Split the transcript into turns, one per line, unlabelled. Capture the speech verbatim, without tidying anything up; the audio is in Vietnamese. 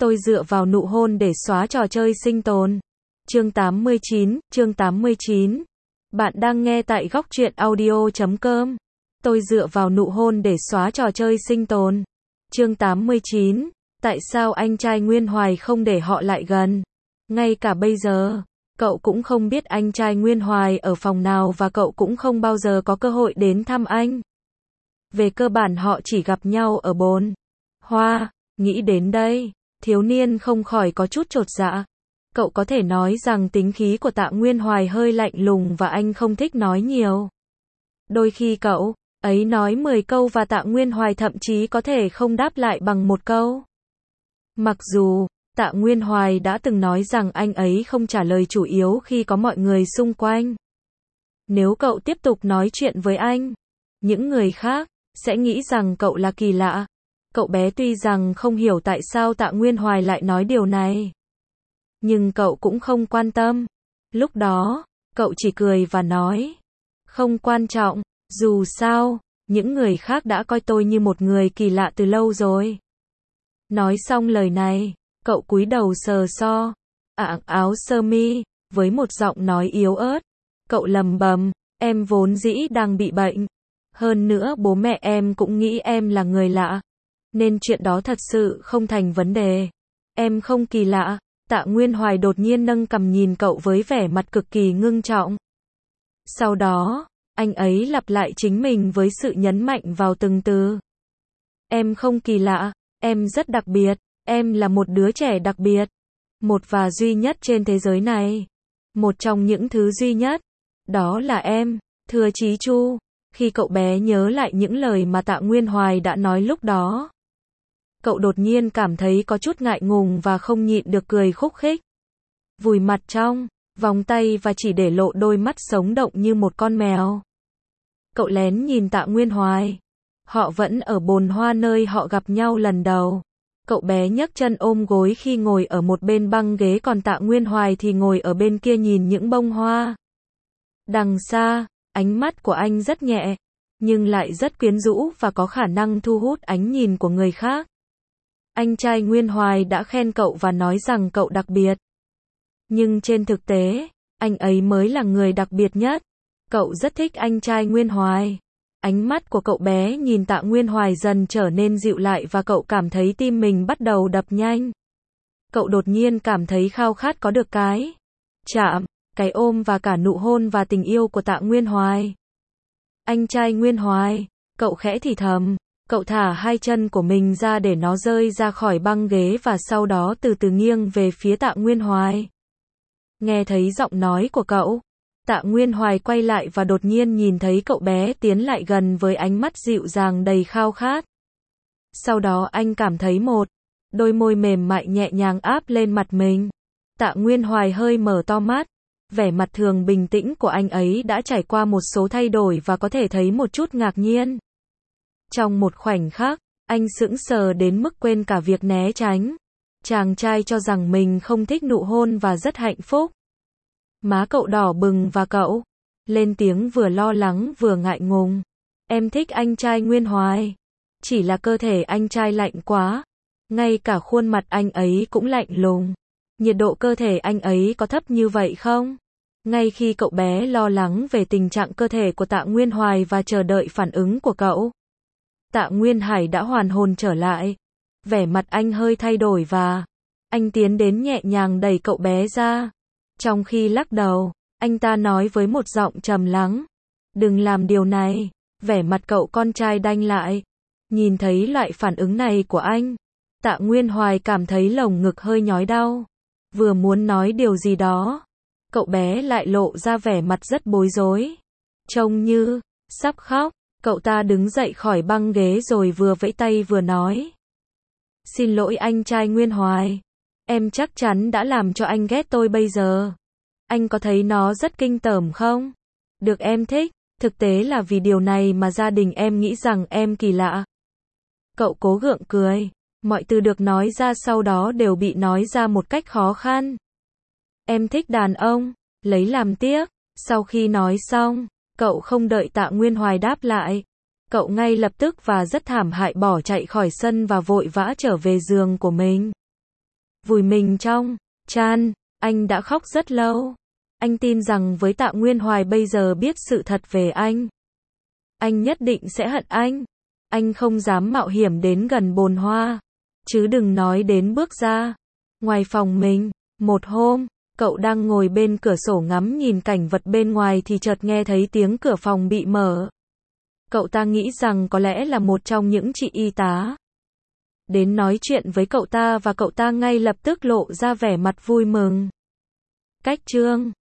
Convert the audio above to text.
Tôi dựa vào nụ hôn để xóa trò chơi sinh tồn. Chương tám mươi chín, chương tám mươi chín. Bạn đang nghe tại góc truyện audio chấm com. Tôi dựa vào nụ hôn để xóa trò chơi sinh tồn. Chương tám mươi chín. Tại sao anh trai Nguyên Hoài không để họ lại gần? Ngay cả bây giờ, cậu cũng không biết anh trai Nguyên Hoài ở phòng nào và cậu cũng không bao giờ có cơ hội đến thăm anh. Về cơ bản họ chỉ gặp nhau ở bồn hoa. Nghĩ đến đây, thiếu niên không khỏi có chút chột dạ. Cậu có thể nói rằng tính khí của Tạ Nguyên Hoài hơi lạnh lùng và anh không thích nói nhiều. Đôi khi cậu ấy nói mười câu và Tạ Nguyên Hoài thậm chí có thể không đáp lại bằng một câu. Mặc dù Tạ Nguyên Hoài đã từng nói rằng anh ấy không trả lời chủ yếu khi có mọi người xung quanh. Nếu cậu tiếp tục nói chuyện với anh, những người khác sẽ nghĩ rằng cậu là kỳ lạ. Cậu bé tuy rằng không hiểu tại sao Tạ Nguyên Hoài lại nói điều này, nhưng cậu cũng không quan tâm. Lúc đó, cậu chỉ cười và nói, không quan trọng, dù sao, những người khác đã coi tôi như một người kỳ lạ từ lâu rồi. Nói xong lời này, cậu cúi đầu sờ so ảng áo sơ mi, với một giọng nói yếu ớt. Cậu lầm bầm, em vốn dĩ đang bị bệnh. Hơn nữa bố mẹ em cũng nghĩ em là người lạ. Nên chuyện đó thật sự không thành vấn đề. Em không kỳ lạ. Tạ Nguyên Hoài đột nhiên nâng cằm nhìn cậu với vẻ mặt cực kỳ ngưng trọng. Sau đó, anh ấy lặp lại chính mình với sự nhấn mạnh vào từng từ. Em không kỳ lạ, em rất đặc biệt, em là một đứa trẻ đặc biệt. Một và duy nhất trên thế giới này. Một trong những thứ duy nhất. Đó là em, Thừa Chí Chu. Khi cậu bé nhớ lại những lời mà Tạ Nguyên Hoài đã nói lúc đó, cậu đột nhiên cảm thấy có chút ngại ngùng và không nhịn được cười khúc khích. Vùi mặt trong vòng tay và chỉ để lộ đôi mắt sống động như một con mèo. Cậu lén nhìn Tạ Nguyên Hoài. Họ vẫn ở bồn hoa nơi họ gặp nhau lần đầu. Cậu bé nhấc chân ôm gối khi ngồi ở một bên băng ghế, còn Tạ Nguyên Hoài thì ngồi ở bên kia nhìn những bông hoa. Đằng xa, ánh mắt của anh rất nhẹ, nhưng lại rất quyến rũ và có khả năng thu hút ánh nhìn của người khác. Anh trai Nguyên Hoài đã khen cậu và nói rằng cậu đặc biệt. Nhưng trên thực tế, anh ấy mới là người đặc biệt nhất. Cậu rất thích anh trai Nguyên Hoài. Ánh mắt của cậu bé nhìn Tạ Nguyên Hoài dần trở nên dịu lại và cậu cảm thấy tim mình bắt đầu đập nhanh. Cậu đột nhiên cảm thấy khao khát có được cái chạm, cái ôm và cả nụ hôn và tình yêu của Tạ Nguyên Hoài. Anh trai Nguyên Hoài, cậu khẽ thì thầm. Cậu thả hai chân của mình ra để nó rơi ra khỏi băng ghế và sau đó từ từ nghiêng về phía Tạ Nguyên Hoài. Nghe thấy giọng nói của cậu, Tạ Nguyên Hoài quay lại và đột nhiên nhìn thấy cậu bé tiến lại gần với ánh mắt dịu dàng đầy khao khát. Sau đó anh cảm thấy một đôi môi mềm mại nhẹ nhàng áp lên mặt mình. Tạ Nguyên Hoài hơi mở to mắt. Vẻ mặt thường bình tĩnh của anh ấy đã trải qua một số thay đổi và có thể thấy một chút ngạc nhiên. Trong một khoảnh khắc, anh sững sờ đến mức quên cả việc né tránh. Chàng trai cho rằng mình không thích nụ hôn và rất hạnh phúc. Má cậu đỏ bừng và cậu lên tiếng vừa lo lắng vừa ngại ngùng. Em thích anh trai Nguyên Hoài. Chỉ là cơ thể anh trai lạnh quá. Ngay cả khuôn mặt anh ấy cũng lạnh lùng. Nhiệt độ cơ thể anh ấy có thấp như vậy không? Ngay khi cậu bé lo lắng về tình trạng cơ thể của Tạ Nguyên Hoài và chờ đợi phản ứng của cậu, Tạ Nguyên Hải đã hoàn hồn trở lại. Vẻ mặt anh hơi thay đổi và anh tiến đến nhẹ nhàng đẩy cậu bé ra. Trong khi lắc đầu, anh ta nói với một giọng trầm lắng, đừng làm điều này. Vẻ mặt cậu con trai đanh lại. Nhìn thấy loại phản ứng này của anh, Tạ Nguyên Hoài cảm thấy lồng ngực hơi nhói đau. Vừa muốn nói điều gì đó, cậu bé lại lộ ra vẻ mặt rất bối rối. Trông như sắp khóc. Cậu ta đứng dậy khỏi băng ghế rồi vừa vẫy tay vừa nói. Xin lỗi anh trai Nguyên Hoài. Em chắc chắn đã làm cho anh ghét tôi bây giờ. Anh có thấy nó rất kinh tởm không? Được em thích. Thực tế là vì điều này mà gia đình em nghĩ rằng em kỳ lạ. Cậu cố gượng cười. Mọi từ được nói ra sau đó đều bị nói ra một cách khó khăn. Em thích đàn ông. Lấy làm tiếc. Sau khi nói xong, cậu không đợi Tạ Nguyên Hoài đáp lại. Cậu ngay lập tức và rất thảm hại bỏ chạy khỏi sân và vội vã trở về giường của mình. vùi mình trong chăn, anh đã khóc rất lâu. Anh tin rằng với Tạ Nguyên Hoài bây giờ biết sự thật về anh, anh nhất định sẽ hận anh. Anh không dám mạo hiểm đến gần bồn hoa, chứ đừng nói đến bước ra ngoài phòng mình. Một hôm, cậu đang ngồi bên cửa sổ ngắm nhìn cảnh vật bên ngoài thì chợt nghe thấy tiếng cửa phòng bị mở. Cậu ta nghĩ rằng có lẽ là một trong những chị y tá đến nói chuyện với cậu ta và cậu ta ngay lập tức lộ ra vẻ mặt vui mừng. Cách chương